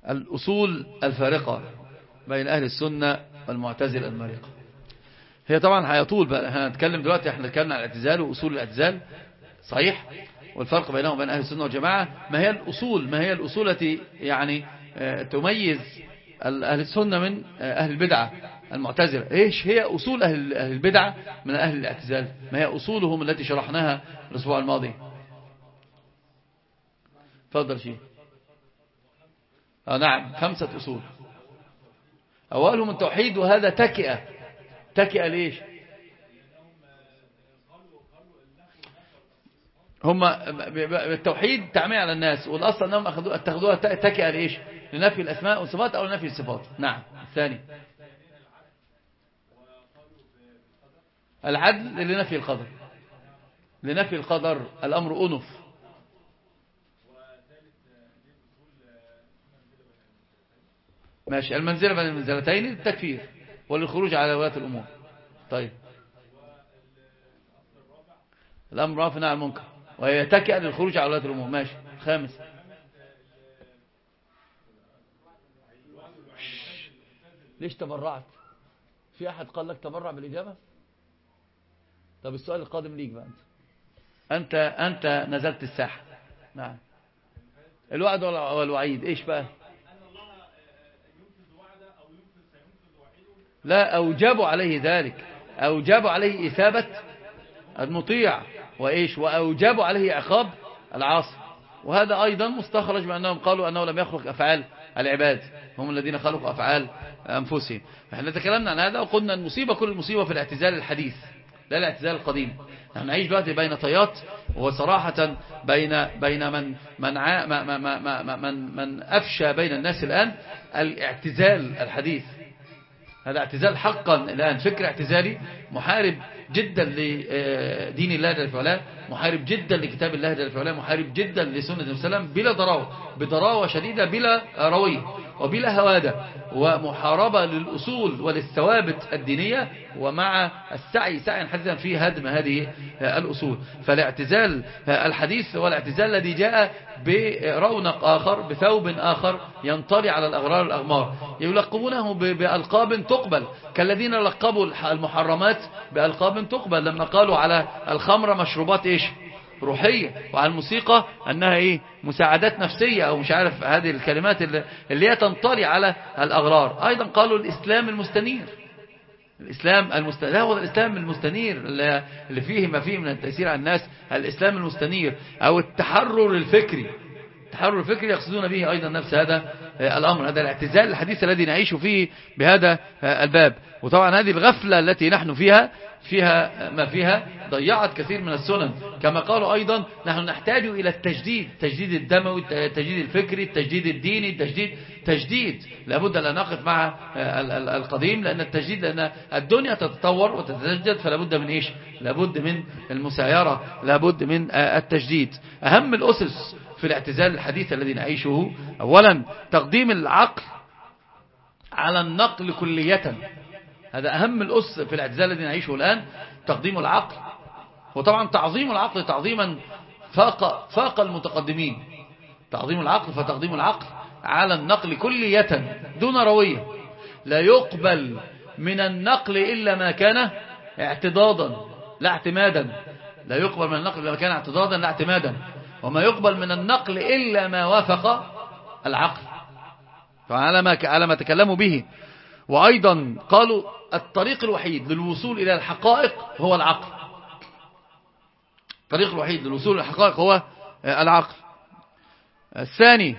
الأصول الفارقة بين أهل السنة والمعتزلة المارقة. هي طبعا هيطول بقى، هنتكلم دلوقتي، احنا اتكلمنا عن الاعتزال وأصول الاعتزال صحيح، والفرق بينهم وبين أهل السنة والجماعة. ما هي الأصول التي يعني تميز أهل السنة من أهل البدعة المعتزلة؟ ايش هي أصول أهل البدعة من أهل الاعتزال؟ ما هي أصولهم التي شرحناها الأسبوع الماضي؟ تفضل شيء. نعم، 5 أصول. أولهم التوحيد، وهذا تكئة ليش؟ هم التوحيد تعمية على الناس، والأصل أنهم اتخذوها تكئة ليش؟ لنفي الأسماء والصفات أو لنفي الصفات. نعم. الثاني العدل لنفي القدر، لنفي القدر، الأمر أنف. ماشي. المنزلة بين المنزلتين للتكفير وللخروج على ولاة الأمور. طيب، الأمر رافع عن المنكر ويتكئ للخروج على ولاة الأمور. ماشي. الخامس ليش تبرعت؟ في أحد قال لك تبرع بالإجابة؟ طب السؤال القادم ليك بقى. أنت نزلت الساحة. نعم. الوعد والوعيد ايش بقى؟ لا، أوجبوا عليه ذلك، أوجبوا عليه إثابة المطيع وإيش، وأوجبوا عليه عقاب العاصي. وهذا أيضا مستخرج بأنهم قالوا أنه لم يخلق أفعال العباد، هم الذين خلقوا أفعال أنفسهم. فإحنا تكلمنا عن هذا وقلنا المصيبة، كل المصيبة في الاعتزال الحديث لا الاعتزال القديم. نحن نعيش دلوقتي بين طيات، وصراحة بين من أفشى بين الناس الآن الاعتزال الحديث. هذا اعتزال حقا الآن، فكر اعتزالي محارب جدا لدين الله جل وعلا، محارب جدا لكتاب الله جل وعلا، محارب جدا لسنة النبي صلى الله عليه وسلم، بلا ضراوة، بضراوة شديدة، بلا روية وبلا هوادة، ومحاربة للأصول وللثوابت الدينية، ومع السعي سعيا حثيثا في هدم هذه الأصول. فالاعتزال الحديث هو الاعتزال الذي جاء برونق آخر، بثوب آخر ينطلي على الأغرار الأغمار، يلقبونه بألقاب تقبل، كالذين لقبوا المحرمات بألقاب تقبل لما قالوا على الخمر مشروبات إيش؟ روحية، وعلى الموسيقى أنها إيه؟ مساعدات نفسية، أو مش عارف هذه الكلمات اللي هي تنطلي على الأغرار. أيضا قالوا الإسلام المستنير، لا هو الإسلام المستنير اللي فيه ما فيه من التأثير على الناس، الإسلام المستنير أو التحرر الفكري. التحرر الفكري يقصدون به أيضا نفس هذا الأمر، هذا الاعتزال الحديث الذي نعيش فيه بهذا الباب. وطبعا هذه الغفلة التي نحن فيها ما فيها ضيعت كثير من السنن. كما قالوا أيضا نحن نحتاج إلى التجديد، التجديد الدموي، التجديد الفكري، التجديد الديني، تجديد. لابد أن نقف مع القديم، لأن التجديد، لأن الدنيا تتطور وتتجدد، فلابد من إيش؟ لابد من المسايرة، لابد من التجديد. أهم الأسس في الاعتزال الحديث الذي نعيشه، أولا تقديم العقل على النقل كلية. هذا أهم الأس في الاعتزال الذي نعيشه الآن، تقديم العقل. وطبعا تعظيم العقل تعظيما فاق المتقدمين، تعظيم العقل، فتقديم العقل على النقل كلية دون روية. لا يقبل من النقل إلا ما كان اعتضادا لا اعتمادا، لا يقبل من النقل إلا ما كان اعتضادا لا اعتمادا، وما يقبل من النقل إلا ما وافق العقل، على ما تكلموا به. وأيضا قالوا الطريق الوحيد للوصول إلى الحقائق هو العقل، الطريق الوحيد للوصول إلى الحقائق هو العقل. الثاني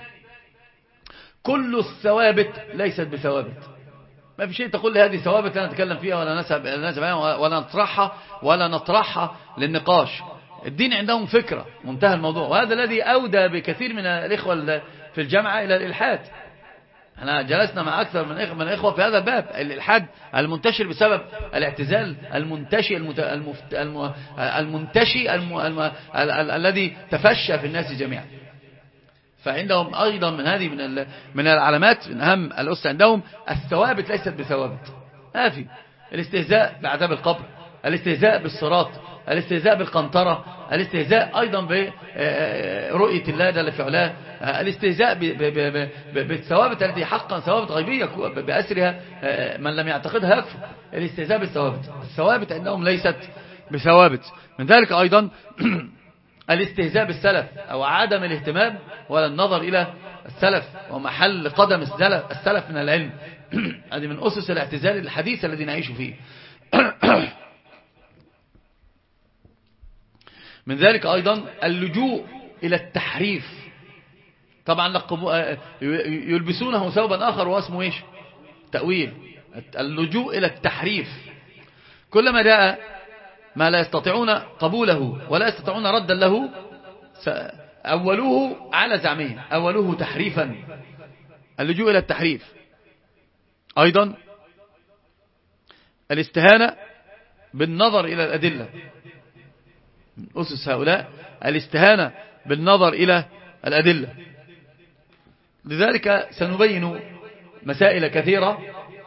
كل الثوابت ليست بثوابت، ما في شيء تقول لي هذه ثوابت لا نتكلم فيها ولا نسب ولا نطرحها للنقاش. الدين عندهم فكرة، منتهى الموضوع. وهذا الذي أودى بكثير من الإخوة في الجامعة إلى الإلحاد. احنا جلسنا مع أكثر من الإخوة في هذا الباب، الإلحاد المنتشر بسبب الاعتزال المنتشي الذي تفشى في الناس جميعا. فعندهم أيضا من هذه من العلامات، من أهم الأسس عندهم الثوابت ليست بثوابت. ما في الاستهزاء بعذاب القبر، الاستهزاء بالصراط، الاستهزاء بالقنطرة، الاستهزاء أيضا برؤية الله جل في علاه، الاستهزاء بالثوابت التي حقا ثوابت غيبية بأسرها من لم يعتقدها يكفر. الاستهزاء بالثوابت، الثوابت أنهم ليست بثوابت. من ذلك أيضا الاستهزاء بالسلف أو عدم الاهتمام ولا النظر إلى السلف ومحل قدم السلف من العلم. هذه من أسس الاعتزال الحديث الذي نعيش فيه. من ذلك أيضا اللجوء إلى التحريف. طبعا يلبسونه ثوبا آخر واسمه إيش؟ تأويل. اللجوء إلى التحريف، كلما جاء ما لا يستطيعون قبوله ولا يستطيعون ردا له أولوه على زعمه، أولوه تحريفا. اللجوء إلى التحريف. أيضا الاستهانة بالنظر إلى الأدلة، من أسس هؤلاء الاستهانة بالنظر إلى الأدلة. لذلك سنبين مسائل كثيرة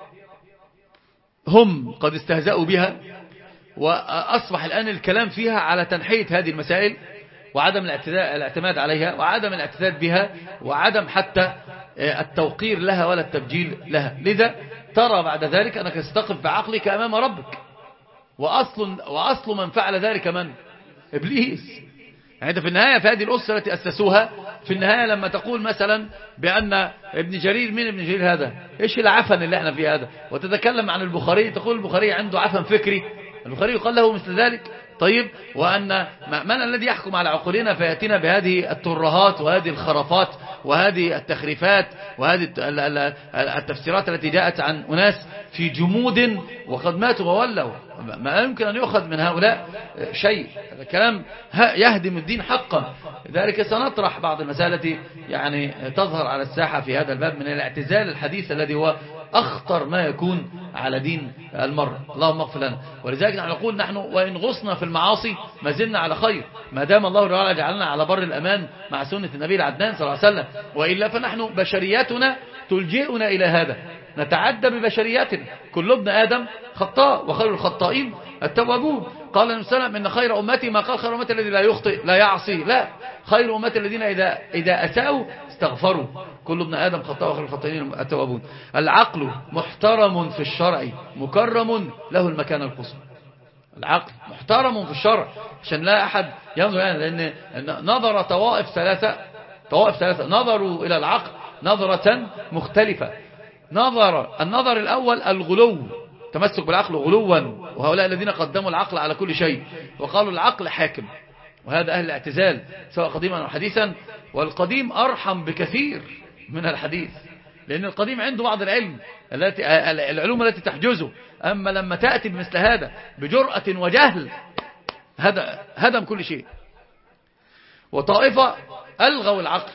هم قد استهزأوا بها، وأصبح الآن الكلام فيها على تنحية هذه المسائل وعدم الاعتماد عليها وعدم الاعتداد بها وعدم حتى التوقير لها ولا التبجيل لها. لذا ترى بعد ذلك أنك ستقف بعقلك أمام ربك، وأصل من فعل ذلك من؟ إبليس. يعني أنت في النهاية في هذه الأسرة التي أسسوها، في النهاية لما تقول مثلا بأن ابن جرير، من ابن جرير هذا؟ إيش العفن اللي احنا فيه هذا؟ وتتكلم عن البخاري تقول البخاري عنده عفن فكري، البخاري يقال له مثل ذلك. طيب، وأن من الذي يحكم على عقولنا فيأتينا بهذه الترهات وهذه الخرافات وهذه التخريفات وهذه التفسيرات التي جاءت عن أناس في جمود وقد ماتوا وولوا؟ ما يمكن أن يؤخذ من هؤلاء شيء. هذا كلام يهدم الدين حقا. لذلك سنطرح بعض المسائل التي يعني تظهر على الساحة في هذا الباب من الاعتزال الحديث الذي هو أخطر ما يكون على دين المرء. اللهم اغفر لنا. ولذلك نحن نقول نحن وإن غصنا في المعاصي ما زلنا على خير، ما دام الله تعالى جعلنا على بر الأمان مع سنة النبي العدنان صلى الله عليه وسلم. وإلا فنحن بشرياتنا تلجئنا إلى هذا، نتعدى ببشرياتنا. كل ابن آدم خطاء وخير الخطائين التوابون. قال النبي صلى الله عليه وسلم إن خير أمتي، ما قال خير أمتي الذي لا يخطئ لا يعصي، لا، خير أمتي الذين إذا أساءوا استغفروا. كل ابن آدم خطاء وخير الخطائين التوابون. العقل محترم في الشرع مكرم له المكان القصوى. العقل محترم في الشرع عشان لا أحد ينظر يعني، لأن نظر طوائف ثلاثة نظروا إلى العقل نظرة مختلفة. النظر الأول الغلو، تمسك بالعقل غلوا، وهؤلاء الذين قدموا العقل على كل شيء وقالوا العقل حاكم، وهذا أهل الاعتزال سواء قديما أو حديثا. والقديم أرحم بكثير من الحديث، لأن القديم عنده بعض العلوم التي تحجزه. أما لما تأتي بمثل هذا بجرأة وجهل هدم كل شيء. وطائفة ألغوا العقل،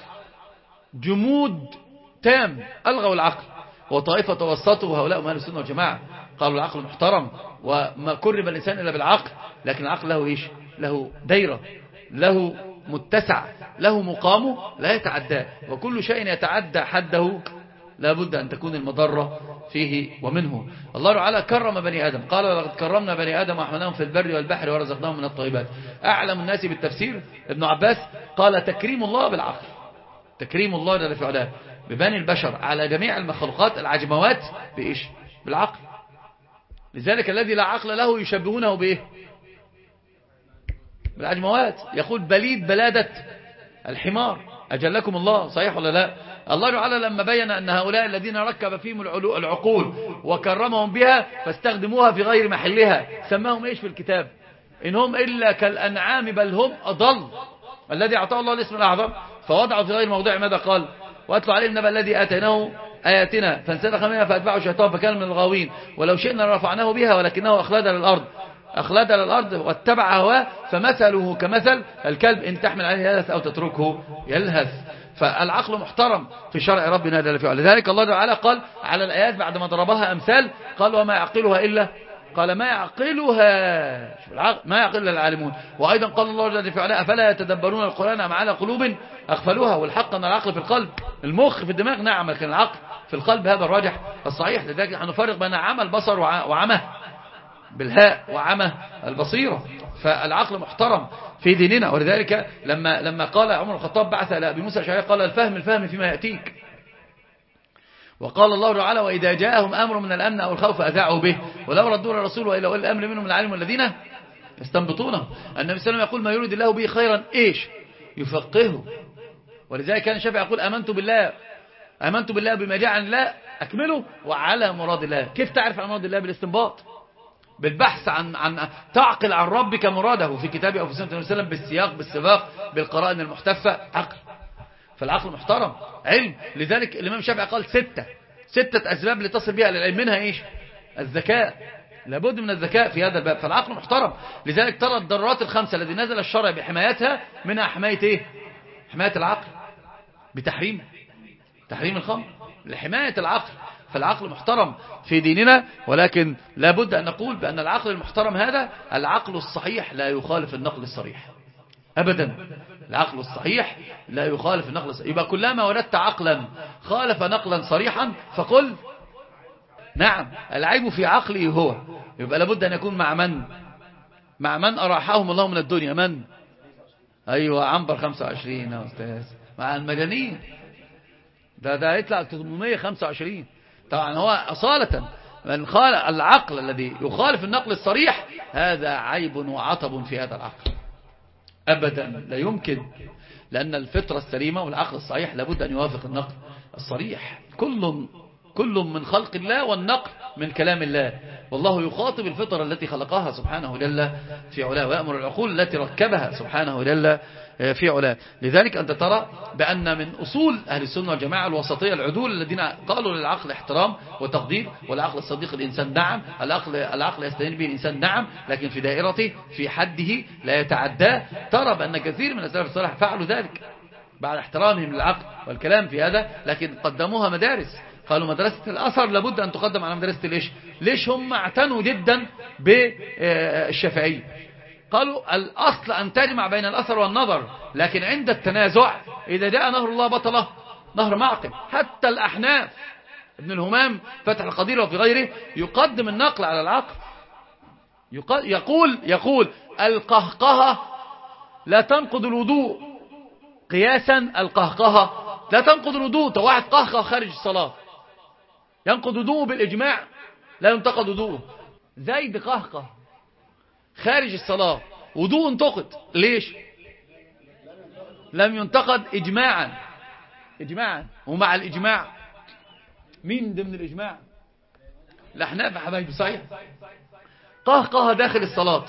جمود تام ألغوا العقل. وطائفة توسطوا، وهؤلاء هم أهل السنة والجماعة، قالوا العقل محترم وما كرم الإنسان إلا بالعقل، لكن العقل له إيش؟ له دايرة، له متسع، له مقامه لا يتعدى، وكل شيء يتعدى حده لابد أن تكون المضرة فيه ومنه. الله تعالى كرم بني آدم، قال لقد كرمنا بني آدم وحملناهم في البر والبحر ورزقناهم من الطيبات. أعلم الناس بالتفسير ابن عباس قال تكريم الله بالعقل، تكريم الله جل في علاه ببني البشر على جميع المخلوقات العجموات بإيش؟ بالعقل. لذلك الذي لا عقل له يشبهونه بإيه؟ بالعجموات. يقول بليد بلادة الحمار أجلكم الله، صحيح ولا لا؟ الله تعالى لما بين أن هؤلاء الذين ركب فيهم العقول وكرمهم بها فاستخدموها في غير محلها سماهم إيش في الكتاب؟ إنهم إلا كالأنعام بل هم أضل. الذي أعطاه الله الاسم الأعظم فوضعه في غير موضع، ماذا قال؟ واتلو عليهم نبأ الذي آتيناه آياتنا فانسلخ منها فأتبعه الشيطان فكان من الغاوين ولو شئنا رفعناه بها ولكنه أخلد للأرض واتبع هواه فمثله كمثل الكلب إن تحمل عليه يلهث أو تتركه يلهث. فالعقل محترم في شرع ربنا جل في علاه. لذلك الله تعالى قال على الآيات بعد ما ضربها أمثال قال وما يعقلها إلا، قال ما يعقلها ما يعقل العالمون. وأيضا قال الله جل في علاه أفلا يتدبرون القرآن أم على قلوب أغفلوها. والحق أن العقل في القلب، المخ في الدماغ نعم، لكن العقل في القلب هذا الراجح الصحيح. لذلك نحن نفرق بين عمى البصر وعمى بالهاء وعمى البصيرة. فالعقل محترم في ديننا. ولذلك لما قال عمر الخطاب بعث إلى أبي موسى الأشعري قال الفهم فيما يأتيك. وقال الله تعالى وإذا جاءهم أمر من الأمن أو الخوف أذاعوا به ولو ردوا الرسول وإلى أولي الأمر منهم العالم الذين يستنبطونه. النبي صلى الله عليه وسلم يقول ما يريد الله به خيرا إيش يفقهه. ولذلك كان الشافعي يقول آمنت بالله بما جاء عن الله أكمله وعلى مراد الله. كيف تعرف عن مراد الله؟ بالاستنباط، بالبحث عن تعقل عن ربك مراده في كتابه أو في سنة النبي صلى الله عليه وسلم، بالسياق بالسباق بالقرائن المحتفة. عقل. فالعقل محترم علم. لذلك الإمام الشافعي قال ستة أسباب لتصل بها للعلم، منها إيش؟ الذكاء. لابد من الذكاء في هذا الباب. فالعقل محترم. لذلك ترى الضرورات الخمسة التي نزل الشرع بحمايتها منها حماية إيه؟ حماية العقل بتحريم الخمر لحماية العقل. فالعقل محترم في ديننا. ولكن لابد أن نقول بأن العقل المحترم هذا العقل الصحيح لا يخالف النقل الصريح أبدا. العقل الصحيح لا يخالف النقل الصريح. يبقى كلما وردت عقلا خالف نقلا صريحا فقل نعم العيب في عقلي هو. يبقى لابد أن يكون مع من أراحهم الله من الدنيا. من؟ أيوة عنبر 25 يا أستاذ. مع المجانين. ده يطلع 825. طبعا هو أصالة من خالف العقل الذي يخالف النقل الصريح هذا عيب وعطب في هذا العقل أبدا لا يمكن. لأن الفطرة السليمة والعقل الصحيح لابد أن يوافق النقل الصريح. كل من خلق الله والنقل من كلام الله. والله يخاطب الفطرة التي خلقها سبحانه جل في علاه ويأمر العقول التي ركبها سبحانه جل في علاه. لذلك أنت ترى بأن من أصول أهل السنة والجماعة الوسطية العدول الذين قالوا للعقل احترام وتقدير. والعقل الصديق الإنسان نعم، العقل يستهين به الإنسان نعم، لكن في دائرته في حده لا يتعداه. ترى بأن كثير من السلف الصالح فعلوا ذلك بعد احترامهم للعقل والكلام في هذا، لكن قدموها مدارس. قالوا مدرسة الأثر لابد أن تقدم على مدرسة ليش هم اعتنوا جدا بالشافعي. قالوا الأصل أن تجمع بين الأثر والنظر، لكن عند التنازع إذا جاء نهر الله بطله نهر معقل. حتى الأحناف ابن الهمام فتح القدير وفي غيره يقدم النقل على العقل. يقول القهقهة لا تنقض الوضوء قياسا. القهقهة لا تنقض الوضوء. واحد قهقه خارج الصلاة ينقض وضوءه بالإجماع؟ لا ينتقد وضوءه. زيد قهقه خارج الصلاة وضوء انتقد. ليش؟ لم ينتقد إجماعا. ومع الإجماع مين ضمن الإجماع؟ الأحناف يا حبايبي. صحيح قهقه داخل الصلاة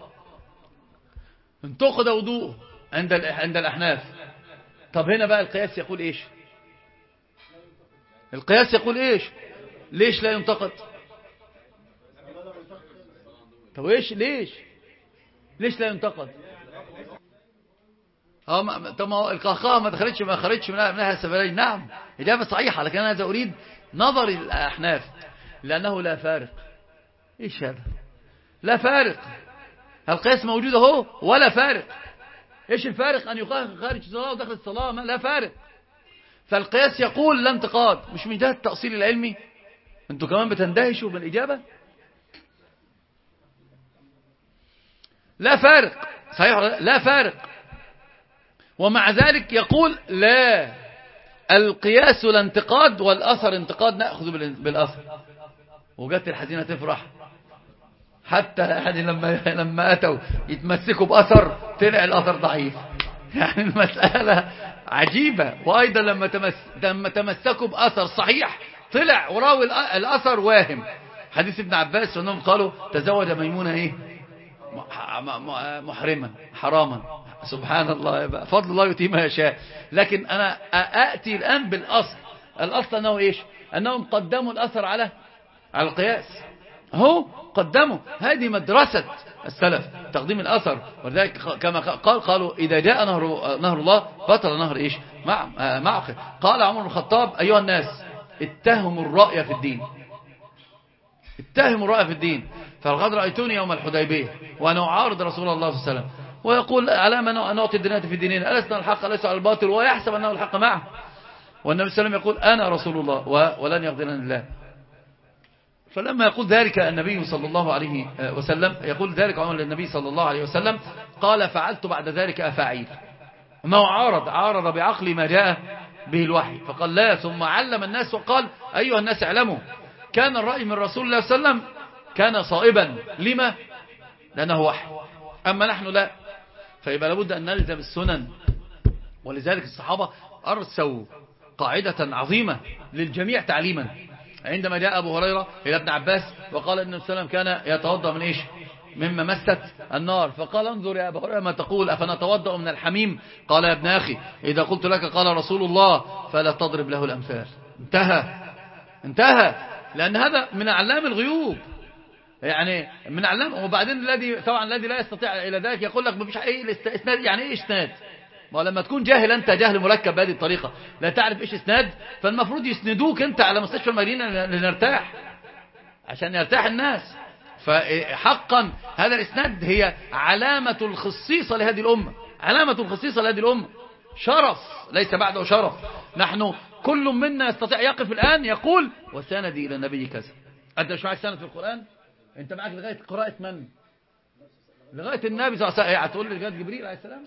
انتقد وضوءه عند الأحناف. طب هنا بقى القياس يقول إيش؟ ليش لا ينتقد؟ طب ليش لا ينتقد؟ طب القهقهة ما خرجش منها السبيلين. نعم إجابة صحيحة، لكن أنا أريد نظر الأحناف لأنه لا فارق. إيش هذا؟ لا فارق. القياس موجود اهو ولا فارق. إيش الفارق أن يقهقه خارج الصلاة وداخل الصلاة؟ لا فارق. فالقياس يقول لا انتقاد. مش من جهة التأصيل العلمي؟ انتوا كمان بتندهشوا بالإجابة. لا فارق. صحيح لا فارق. ومع ذلك يقول لا القياس لا انتقاد والأثر انتقاد، نأخذ بالأثر. وجدت الحزينة تفرح حتى يعني لما أتوا يتمسكوا بأثر طلع الأثر ضعيف. يعني المسألة عجيبة. وأيضا لما تمسكوا بأثر صحيح طلع وراوي الأثر واهم. حديث ابن عباس أنهم قالوا تزوج ميمونة محرما حراما. سبحان الله، فضل الله يؤتيه ما يشاء. لكن أنا أأتي الآن بالأصل. الأصل أنه إيش؟ أنهم قدموا الأثر على القياس. هو قدموا. هذه مدرسة السلف تقديم الأثر. ولذلك كما قالوا إذا جاء نهر الله بطل نهر إيش؟ معقل. قال عمر بن الخطاب أيها الناس اتهموا الرأي في الدين. فلقد رأيتوني يوم الحديبية وأنا أعارض رسول الله صلى الله عليه وسلم ويقول على من نعطي الدنيا في ديننا ألسنا الحق ليس على الباطل ويحسب أنه الحق معه. والنبي صلى الله عليه وسلم يقول أنا رسول الله ولن يغفرني الله. فلما يقول ذلك النبي صلى الله عليه وسلم، يقول ذلك عمر للنبي صلى الله عليه وسلم، قال فعلت بعد ذلك أفاعيل. ما هو عارض بعقل ما جاء به الوحي، فقال لا. ثم علم الناس وقال أيها الناس اعلموا كان الرأي من رسول الله صلى الله عليه وسلم كان صائبا. لما؟ لأنه وحي، أما نحن لا. فيبقى لابد أن نلزم السنن. ولذلك الصحابة أرسوا قاعدة عظيمة للجميع تعليما. عندما جاء أبو هريرة إلى ابن عباس وقال إن السلام كان يتوضأ من إيش؟ مما مست النار، فقال انظر يا أبو هريرة ما تقول، أفنتوضأ من الحميم؟ قال يا ابن أخي إذا قلت لك قال رسول الله فلا تضرب له الأمثال. انتهى. لأن هذا من أعلام الغيوب، يعني من أعلام. وبعدين الذي لا يستطيع إلى ذلك يقول لك مفيش إيه إسناد. يعني إيه إسناد؟ ولما تكون جاهل أنت جهل مركب بهذه الطريقة لا تعرف إيش إسناد، فالمفروض يسندوك أنت على مستشفى المدينة لنرتاح عشان يرتاح الناس. فحقا هذا الإسناد هي علامة الخصيصة لهذه الأمة، علامة الخصيصة لهذه الأمة، شرف ليس بعده شرف. نحن كل منا يستطيع يقف الآن يقول وسندي إلى النبي كذا. أنت مش معك سند في القرآن؟ أنت معك لغاية قراءة من؟ لغاية النبي صلى الله عليه وسلم. هتقول لي لغاية جبريل عليه السلام؟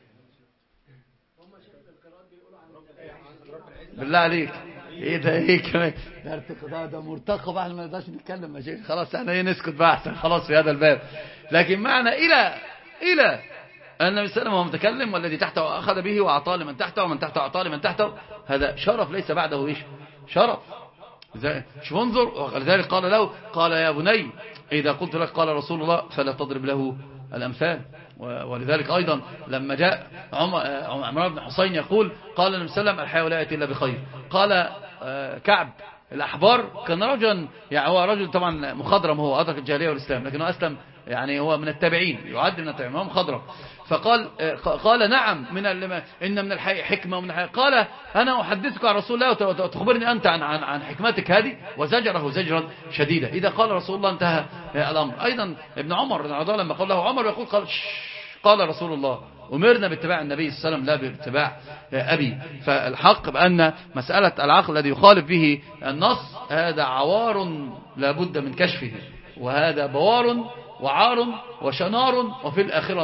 بالله عليك ايه ده؟ ايه كمان ده مرتقب. احنا ما نقدرش نتكلم يا شيخ، خلاص احنا نسكت بقى احسن خلاص في هذا الباب. لكن معنى الى النبي صلى الله عليه وسلم وهو متكلم والذي تحته اخذ به واعطاه لمن تحته ومن تحته اعطاه لمن تحته، هذا شرف ليس بعده ايش؟ شرف. شوف انظر. ولذلك قال له قال يا بني اذا قلت لك قال رسول الله فلا تضرب له الامثال. ولذلك أيضا لما جاء عمران بن حسين يقول قال النبي صلى الله عليه وسلم الحياة لا يأتي إلا بخير. قال كعب الأحبار كان رجلا، يعني هو رجل طبعا مخضرم، هو أدرك الجاهلية والإسلام لكنه أسلم، يعني هو من التابعين، يعد من التابعين، هو مخضرم. فقال نعم إن من الحياة حكمة ومن الحياة. قال أنا أحدثك عن رسول الله وتخبرني أنت عن حكمتك هذه، وزجره زجرا شديدا. إذا قال رسول الله انتهى الأمر. أيضا ابن عمر رضي الله عنه لما قال له عمر يقول قال رسول الله أمرنا باتباع النبي صلى الله عليه وسلم لا باتباع أبي. فالحق بأن مسألة العقل الذي يخالف به النص هذا عوار لا بد من كشفه، وهذا بوار وعار وشنار وفي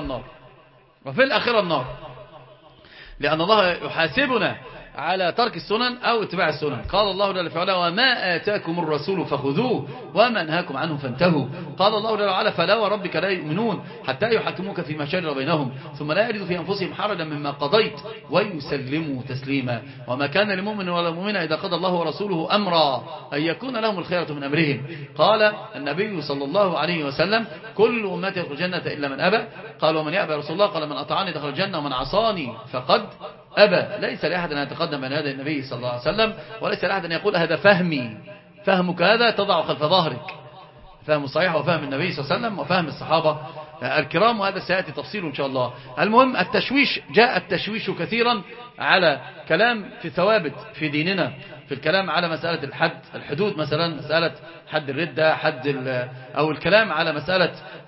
الآخرة النار، لأن الله يحاسبنا على ترك السنن أو اتباع السنن. قال الله جل وعلا وما آتاكم الرسول فخذوه وما نهاكم عنه فانتهوا. قال الله جل وعلا فلا وربك لا يؤمنون حتى يحكموك فيما شجر بينهم ثم لا يجدوا في أنفسهم حرجا مما قضيت ويسلموا تسليما. وما كان لمؤمن ولا مؤمنة إذا قضى الله ورسوله أمرا أن يكون لهم الخيرة من أمرهم. قال النبي صلى الله عليه وسلم كل أمتي يدخل الجنة إلا من أبى. قال ومن يأبى رسول الله؟ قال من أطاعني دخل الجنة ومن عصاني فقد أبى. ليس لأحد أن يتقدم بين يدي النبي صلى الله عليه وسلم، وليس لأحد أن يقول هذا فهمي. فهمك هذا تضع خلف ظهرك. فهم صحيح وفهم النبي صلى الله عليه وسلم وفهم الصحابة الكرام، وهذا سيأتي تفصيله إن شاء الله. المهم التشويش، جاء التشويش كثيرا على كلام في ثوابت في ديننا، في الكلام على مسألة الحدود، مثلا مسألة حد الردة، أو الكلام على مسألة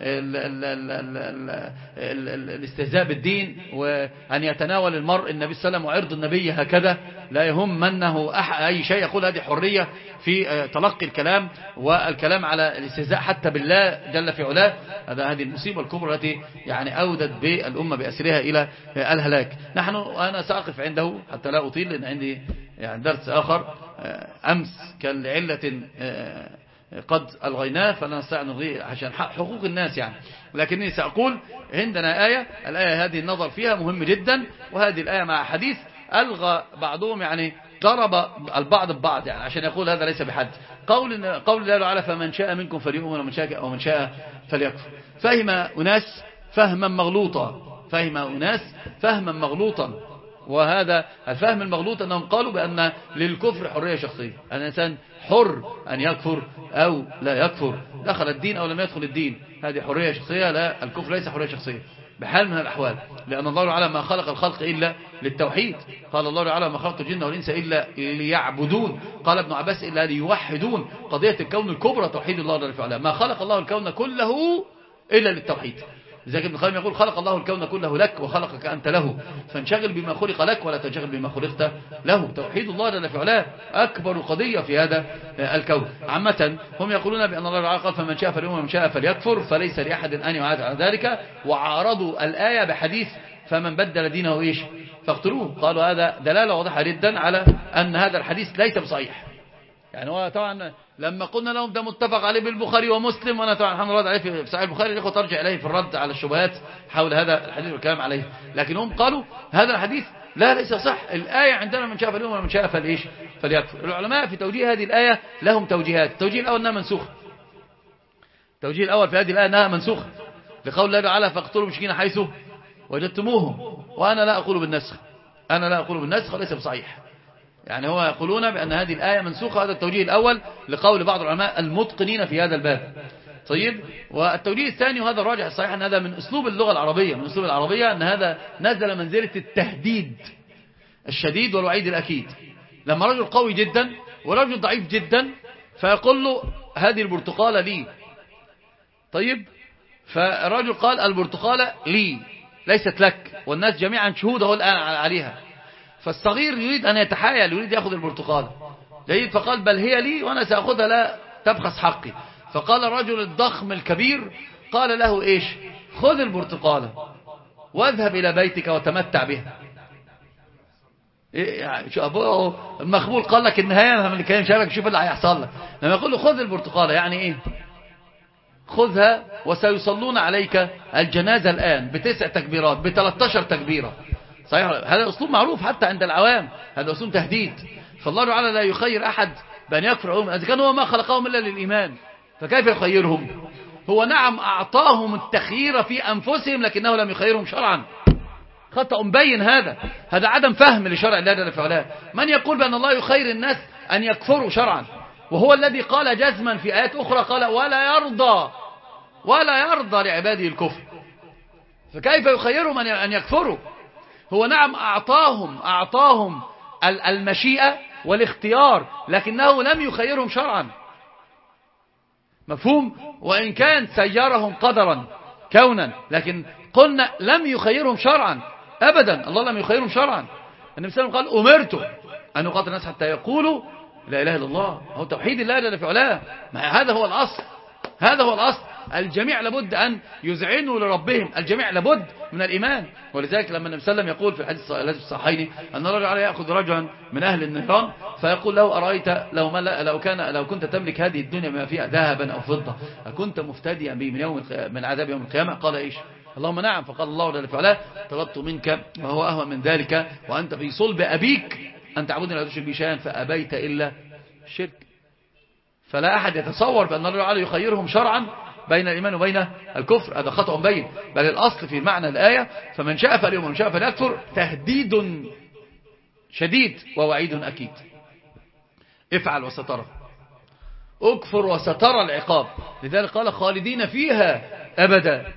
الاستهزاء بالدين، وأن يتناول المرء النبي صلى الله عليه وسلم وعرض النبي هكذا لا يهم منه أي شيء. يقول هذه حرية في تلقي الكلام، والكلام على الاستهزاء حتى بالله جل في علاه. هذه المصيبة الكبرى التي يعني أودت بالأمة بأسرها إلى الهلاك. أنا سأقف عنده حتى لا أطيل، لأن عندي يعني درس آخر أمس كان لعلة قد ألغيناه فلا نستطيع نلغيه عشان حقوق الناس يعني. لكنني سأقول عندنا الآية هذه النظر فيها مهم جدا، وهذه الآية مع حديث ألغى بعضهم، يعني ضرب البعض ببعض، يعني عشان يقول هذا ليس بحد. قول الله تعالى فمن شاء منكم فليؤمن ومن شاء فليكفر. فهم أناس فهما مغلوطا، وهذا الفهم المغلوط أنهم قالوا بأن للكفر حرية شخصية، أن الإنسان حر أن يكفر أو لا يكفر، دخل الدين أو لم يدخل الدين، هذه حرية شخصية. لا، الكفر ليس حرية شخصية بحال من الأحوال، لأن الله تعالى ما خلق الخلق إلا للتوحيد. قال الله تعالى ما خلقت الجن والإنس إلا ليعبدون. قال ابن عباس إلا ليوحدون. قضية الكون الكبرى توحيد الله جل وعلا. ما خلق الله الكون كله إلا للتوحيد. لذلك ابن القيم يقول خلق الله الكون كله لك وخلقك أنت له، فانشغل بما خلق لك ولا تنشغل بما خلقت له. توحيد الله جل في علاه أكبر قضية في هذا الكون. عامة هم يقولون بأن الله تعالى قال فمن شاء فليؤمن ومن شاء فليكفر، فليس لأحد أن يعاد على ذلك. وعارضوا الآية بحديث فمن بدل دينه إيش فاقتلوه. قالوا هذا دلالة واضحة جدا على أن هذا الحديث ليس بصحيح. يعني هو طبعا لما قلنا لهم ده متفق عليه بالبخاري ومسلم، وانا طبعا الحمد لله عليه في صحيح البخاري، الاخوه ترجع اليه في الرد على الشبهات حول هذا الحديث والكلام عليه. لكن هم قالوا هذا الحديث لا ليس صح، الآية عندنا من شاء فليؤمن ومن شاء فليش فليكفر. العلماء في توجيه هذه الآية لهم توجيهات. التوجيه الأول أنها منسوخة. التوجيه الأول في هذه الآية أنها منسوخة لقول الله تعالى فاقتلوا المشركين حيث وجدتموهم. وأنا لا أقول بالنسخ، أنا لا أقول بالنسخ وليس بصحيح. يعني هو يقولون بأن هذه الآية منسوخة. هذا التوجيه الأول لقول بعض العلماء المتقنين في هذا الباب. طيب، والتوجيه الثاني وهذا الراجح الصحيح أن هذا من أسلوب اللغة العربية، من أسلوب العربية، أن هذا نزل منزلة التهديد الشديد والوعيد الأكيد. لما رجل قوي جدا ورجل ضعيف جدا فيقول له هذه البرتقالة لي. طيب، فالرجل قال البرتقالة لي ليست لك، والناس جميعا شهوده الآن عليها. فالصغير يريد أن يتحايل، يريد يأخذ البرتقالة، فقال بل هي لي وأنا سأخذها لا تبخس حقي. فقال الرجل الضخم الكبير قال له إيش؟ خذ البرتقالة واذهب إلى بيتك وتمتع بها. يعني شو أبوه المخبول قال لك النهاية من الكلام شابك، شوف اللي هيحصل لك لما يقول له خذ البرتقالة. يعني إيه؟ خذها وسيصلون عليك الجنازة الآن ب9 تكبيرات ب13 تكبيرة. صحيح، هذا أسلوب معروف حتى عند العوام، هذا أسلوب تهديد. فالله تعالى لا يخير أحد بأن يكفر أو يؤمن، إذا كان هو ما خلقهم إلا للإيمان فكيف يخيرهم؟ هو نعم أعطاهم التخيير في أنفسهم لكنه لم يخيرهم شرعا. خطأ مبين هذا عدم فهم لشرع الله جل وعلا. من يقول بأن الله يخير الناس أن يكفروا شرعا، وهو الذي قال جزما في آيات أخرى قال ولا يرضى لعباده الكفر، فكيف يخيرهم أن يكفروا؟ هو نعم أعطاهم المشيئة والاختيار لكنه لم يخيرهم شرعا. مفهوم؟ وإن كان سيرهم قدرا كونا، لكن قلنا لم يخيرهم شرعا أبدا. الله لم يخيرهم شرعا. النبي صلى الله عليه وسلم قال أمرت أن أقاتل الناس حتى يقولوا لا إله إلا الله. هو توحيد الله جل في علاه، هذا هو الأصل، هذا هو الأصل. الجميع لابد أن يذعنوا لربهم، الجميع لابد من الإيمان. ولذلك لما النبي صلى الله عليه وسلم يقول في الحديث الذي في الصحيحين أن الرجل يأخذ رجلا من أهل النيران فيقول له أرأيت لو كنت تملك هذه الدنيا بما فيها ذهبا أو فضة أكنت مفتديا به من عذاب يوم القيامة؟ قال إيش؟ اللهم نعم. فقال الله جل في علاه طلبت منك وهو أهون من ذلك وأنت في صلب أبيك أن تعبدني لا تشرك بي شيئا فأبيت إلا الشرك. فلا أحد يتصور بأن الله تعالى يخيرهم شرعا بين الإيمان وبين الكفر، هذا خطأ بين. بل الأصل في معنى الآية فمن شاء فليؤمن ومن شاء فليكفر تهديد شديد ووعيد أكيد. افعل وسترى، اكفر وسترى العقاب. لذلك قال خالدين فيها أبدا.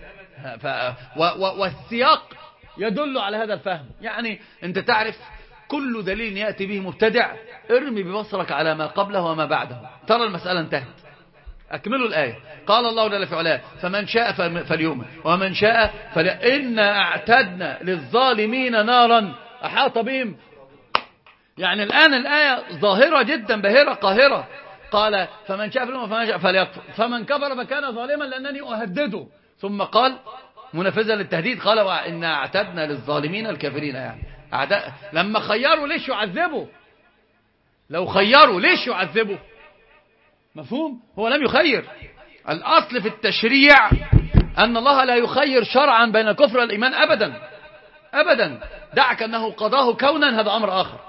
والسياق يدل على هذا الفهم. يعني أنت تعرف كل دليل يأتي به مبتدع ارمي ببصرك على ما قبله وما بعده ترى المسألة انتهت. أكملوا الآية. قال الله جل في علاه فمن شاء فليؤمن ومن شاء إنا أعتدنا للظالمين نارا أحاط بهم. يعني الآن الآية ظاهرة جدا باهرة قاهرة. قال فمن شاء فليؤمن فمن شاء فليكفر فمن كفر فكان ظالما لأنني أهدده. ثم قال منفذا للتهديد قال وإنا أعتدنا للظالمين الكافرين. يعني أعداء لما خيروا ليش يعذبوا؟ لو خيروا ليش يعذبوا؟ مفهوم؟ هو لم يخير. الأصل في التشريع أن الله لا يخير شرعا بين الكفر والإيمان أبدا أبدا. دعك أنه قضاه كونا هذا أمر آخر،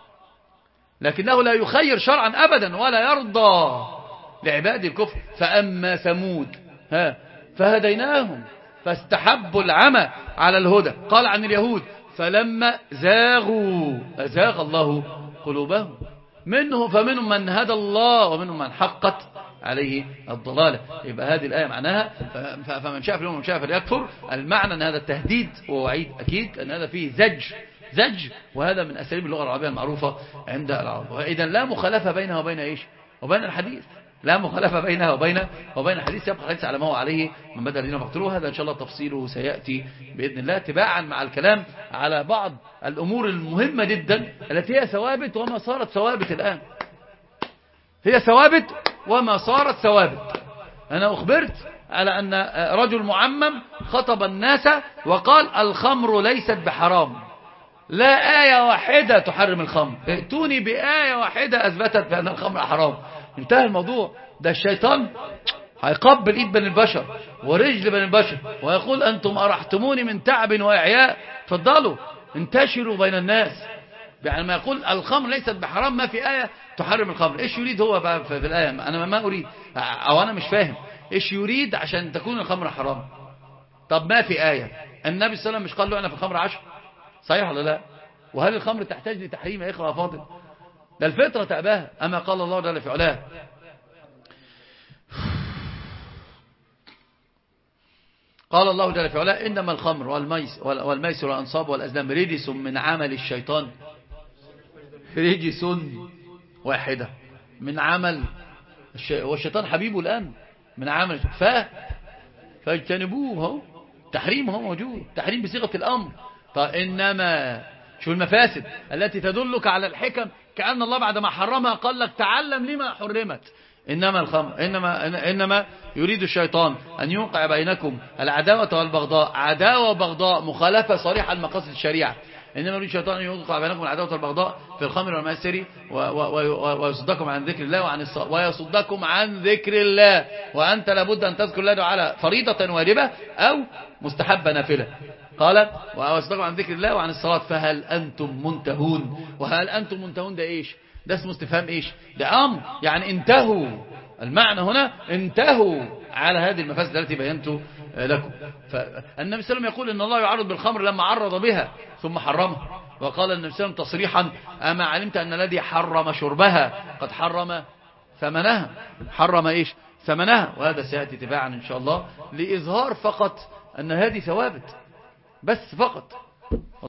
لكنه لا يخير شرعا أبدا ولا يرضى لعباد الكفر. فأما ثمود فهديناهم فاستحبوا العمى على الهدى. قال عن اليهود فلما زاغوا أزاغ الله قلوبهم فمنهم من هدى الله ومنهم من حقت عليه الضلالة. يبقى هذه الآية معناها فمن شاء فليؤمن ومن شاء فليكفر. المعنى أن هذا التهديد ووعيد أكيد، أن هذا فيه زج، وهذا من أساليب اللغة العربية المعروفة عند العرب. إذن لا مخالفة بينها وبين إيش؟ وبين الحديث. لا مخالفة بينها وبين الحديث. يبقى الحديث على ما هو عليه من بدأ الدين فاقتلوه. هذا إن شاء الله تفصيله سيأتي بإذن الله تباعا مع الكلام على بعض الأمور المهمة جدا التي هي ثوابت وما صارت ثوابت الآن. هي ثوابت وما صارت ثوابت. أنا أخبرت على أن رجل معمم خطب الناس وقال الخمر ليست بحرام، لا آية واحدة تحرم الخمر، ائتوني بآية واحدة أثبتت بأن الخمر حرام. انتهى الموضوع. ده الشيطان هيقبل إيد بني البشر ورجل بني البشر ويقول أنتم أرحتموني من تعب وإعياء، تفضلوا انتشروا بين الناس. يعني ما يقول الخمر ليست بحرام ما في آية تحرم الخمر. إيش يريد هو بقى في الآية؟ أنا ما أريد أو أنا مش فاهم إيش يريد عشان تكون الخمر حرام. طب ما في آية. النبي صلى الله عليه وسلم مش قال له أنا في الخمر 10؟ صحيح ولا لا؟ وهل الخمر تحتاج لتحريم يا إخوة يا فاضل؟ ده الفطرة تأباها. أما قال الله جل في علاه قال الله جل في علاه إنما الخمر والميسر والأنصاب والأزلام رجس من عمل الشيطان. رجس واحدة من عمل والشيطان حبيبه الآن من عمل فاجتنبوه. هو تحريم هو موجود، تحريم بصيغة الأمر. إنما شو المفاسد التي تدلك على الحكم؟ كأن الله بعد ما حرمها قال لك تعلم لما حرمت. إنما الخمر إنما يريد الشيطان أن يوقع بينكم العداوة والبغضاء. عداوة وبغضاء مخالفة صريحة لمقاصد الشريعة. إنما يريد الشيطان أن يوقع بينكم العداوة والبغضاء في الخمر والميسر ويصدكم عن ذكر الله وعن الصلاة ويصدكم عن ذكر الله. وأنت لابد أن تذكر الله على فريضة واجبة أو مستحبة نافلة. قال ويصدكم عن ذكر الله وعن الصلاة فهل أنتم منتهون. وهل أنتم منتهون ده إيش؟ ده اسمه استفهام إيش؟ ده أمر، يعني انتهوا. المعنى هنا انتهوا على هذه المفاسد التي بينت لكم. فالنبي صلى الله عليه وسلم يقول إن الله يعرض بالخمر لما عرض بها ثم حرمها. وقال النبي صلى الله عليه وسلم تصريحا أما علمت أن الذي حرم شربها قد حرم ثمنها. حرم إيش؟ ثمنها. وهذا سيأتي تباعا إن شاء الله لإظهار فقط أن هذه ثوابت بس فقط.